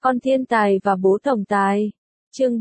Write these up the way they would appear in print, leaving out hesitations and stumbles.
Con thiên tài và bố tổng tài. Chương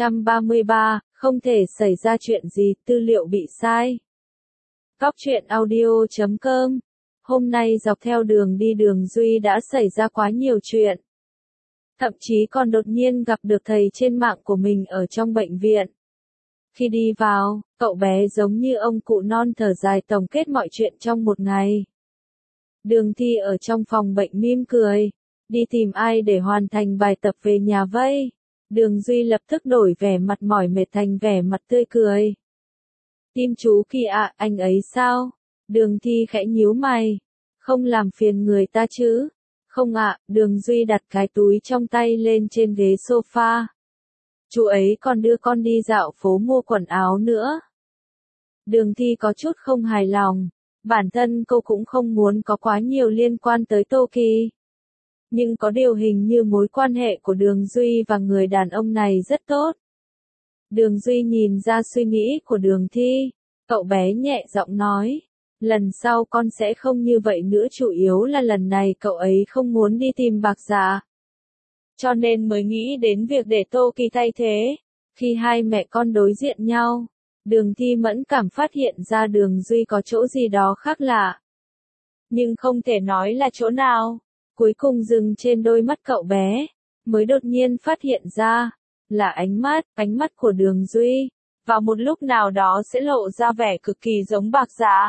333, không thể xảy ra chuyện gì, tư liệu bị sai. Góc truyện audio.com. Hôm nay dọc theo đường đi Đường Duy đã xảy ra quá nhiều chuyện. Thậm chí còn đột nhiên gặp được thầy trên mạng của mình ở trong bệnh viện. Khi đi vào, cậu bé giống như ông cụ non thở dài tổng kết mọi chuyện trong một ngày. Đường Thi ở trong phòng bệnh mỉm cười. Đi tìm ai để hoàn thành bài tập về nhà vây? Đường Duy lập tức đổi vẻ mặt mỏi mệt thành vẻ mặt tươi cười. Tim chú Kỳ ạ, anh ấy sao? Đường Thi khẽ nhíu mày. Không làm phiền người ta chứ? Không ạ, Đường Duy đặt cái túi trong tay lên trên ghế sofa. Chú ấy còn đưa con đi dạo phố mua quần áo nữa. Đường Thi có chút không hài lòng. Bản thân cô cũng không muốn có quá nhiều liên quan tới Tô Kỳ. Nhưng có điều hình như mối quan hệ của Đường Duy và người đàn ông này rất tốt. Đường Duy nhìn ra suy nghĩ của Đường Thi. Cậu bé nhẹ giọng nói. Lần sau con sẽ không như vậy nữa, chủ yếu là lần này cậu ấy không muốn đi tìm Bạc Dạ. Cho nên mới nghĩ đến việc để Tô Kỳ thay thế. Khi hai mẹ con đối diện nhau, Đường Thi mẫn cảm phát hiện ra Đường Duy có chỗ gì đó khác lạ. Nhưng không thể nói là chỗ nào. Cuối cùng dừng trên đôi mắt cậu bé, mới đột nhiên phát hiện ra, là ánh mắt của Đường Duy, vào một lúc nào đó sẽ lộ ra vẻ cực kỳ giống Bạc Dạ.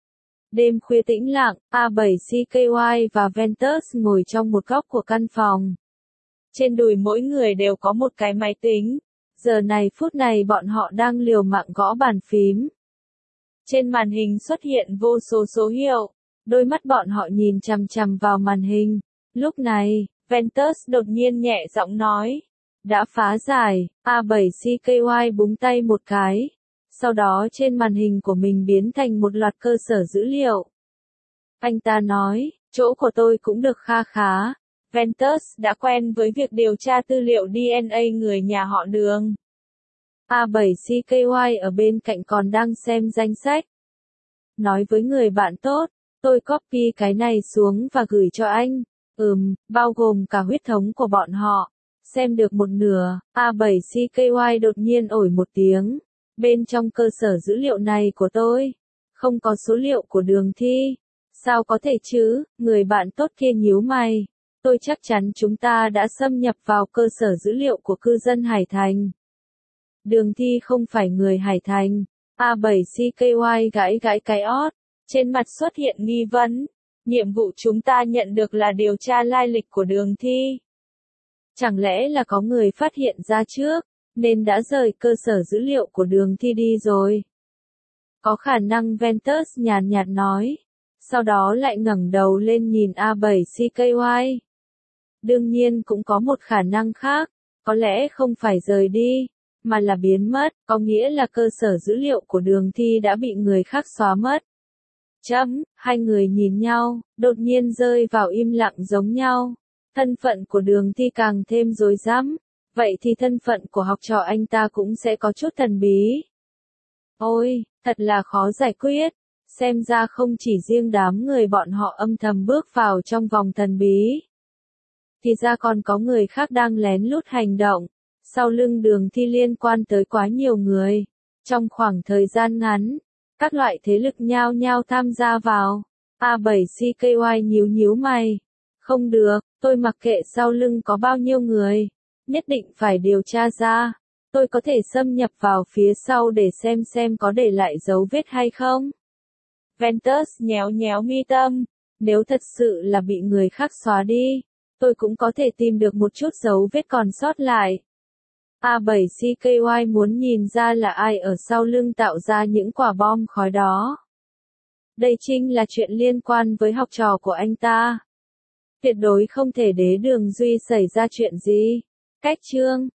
Đêm khuya tĩnh lặng, A7CKY và Ventus ngồi trong một góc của căn phòng. Trên đùi mỗi người đều có một cái máy tính. Giờ này phút này bọn họ đang liều mạng gõ bàn phím. Trên màn hình xuất hiện vô số số hiệu. Đôi mắt bọn họ nhìn chằm chằm vào màn hình. Lúc này, Ventus đột nhiên nhẹ giọng nói. Đã phá giải, A7CKY búng tay một cái. Sau đó trên màn hình của mình biến thành một loạt cơ sở dữ liệu. Anh ta nói, chỗ của tôi cũng được kha khá. Ventus đã quen với việc điều tra tư liệu DNA người nhà họ Đường. A7CKY ở bên cạnh còn đang xem danh sách. Nói với người bạn tốt. Tôi copy cái này xuống và gửi cho anh. Bao gồm cả huyết thống của bọn họ. Xem được một nửa, A7CKY đột nhiên ổi một tiếng. Bên trong cơ sở dữ liệu này của tôi, không có số liệu của Đường Thi. Sao có thể chứ, người bạn tốt kia nhíu mày. Tôi chắc chắn chúng ta đã xâm nhập vào cơ sở dữ liệu của cư dân Hải Thành. Đường Thi không phải người Hải Thành. A7CKY gãi cái ót. Trên mặt xuất hiện nghi vấn. Nhiệm vụ chúng ta nhận được là điều tra lai lịch của Đường Thi. Chẳng lẽ là có người phát hiện ra trước, nên đã rời cơ sở dữ liệu của Đường Thi đi rồi? Có khả năng, Ventus nhàn nhạt nói. Sau đó lại ngẩng đầu lên nhìn A7CKY. Đương nhiên cũng có một khả năng khác. Có lẽ không phải rời đi, mà là biến mất, có nghĩa là cơ sở dữ liệu của Đường Thi đã bị người khác xóa mất. Hai người nhìn nhau, đột nhiên rơi vào im lặng giống nhau. Thân phận của Đường Thi càng thêm rối rắm. Vậy thì thân phận của học trò anh ta cũng sẽ có chút thần bí. Ôi, thật là khó giải quyết. Xem ra không chỉ riêng đám người bọn họ âm thầm bước vào trong vòng thần bí. Thì ra còn có người khác đang lén lút hành động. Sau lưng Đường Thi liên quan tới quá nhiều người. Trong khoảng thời gian ngắn, các loại thế lực nhao nhao tham gia vào. A7CKY nhíu mày. Không được, tôi mặc kệ sau lưng có bao nhiêu người. Nhất định phải điều tra ra. Tôi có thể xâm nhập vào phía sau để xem có để lại dấu vết hay không. Ventus nhéo mi tâm. Nếu thật sự là bị người khác xóa đi, tôi cũng có thể tìm được một chút dấu vết còn sót lại. A7CKY muốn nhìn ra là ai ở sau lưng tạo ra những quả bom khói đó. Đây chính là chuyện liên quan với học trò của anh ta. Tuyệt đối không thể để Đường Duy xảy ra chuyện gì. Cách chương